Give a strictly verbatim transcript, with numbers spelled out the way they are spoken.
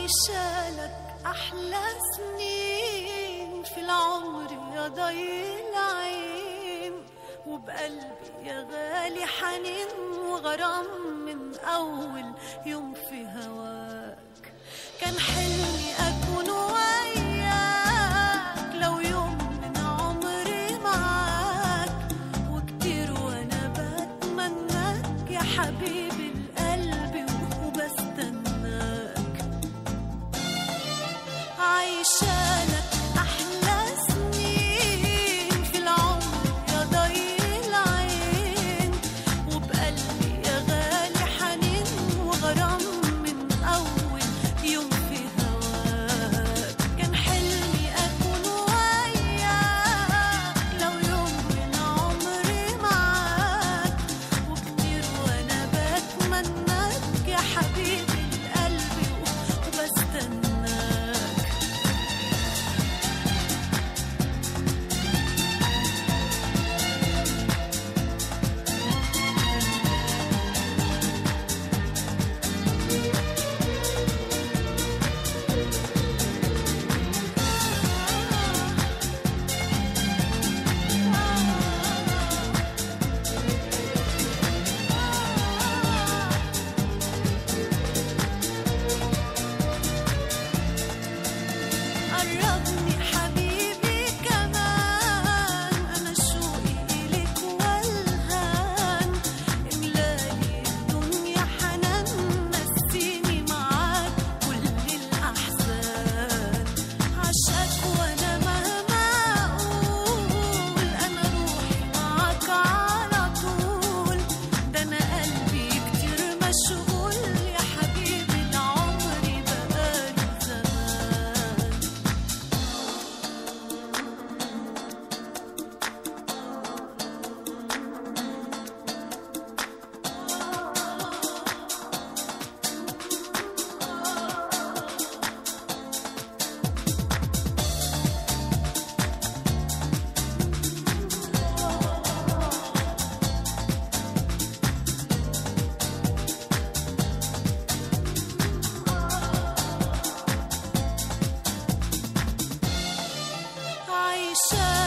عايشالك أحلى سنين في العمر يا ضي العين، وبقلبي يا غالي حنين وغرام من أول يوم في هواك. كان حلمي أكون وياك لو يوم من عمري معاك، وكتير وأنا بتمناك يا حبيبي القلب وبستناك. عايشالك أحلى سنين في العمر يا ضي العين، وبقلبي يا غالي حنين وغرام من أول يوم في هواك. كان حلمي أكون وياك لو يوم من عمري معاك، وكتير وأنا بتمناك يا حبيبي القلب وبستناك. قربني حبيبي كمان، أنا شوقي إليك والهان، إملالي الدنيا حنان، نسيني معاك كل الأحزان. عشقك وأنا مهما أقول، أنا روحي معاك على طول، ده أنا قلبي كتير مشغول يا حبيبي العمر بقاله زمان. عايشة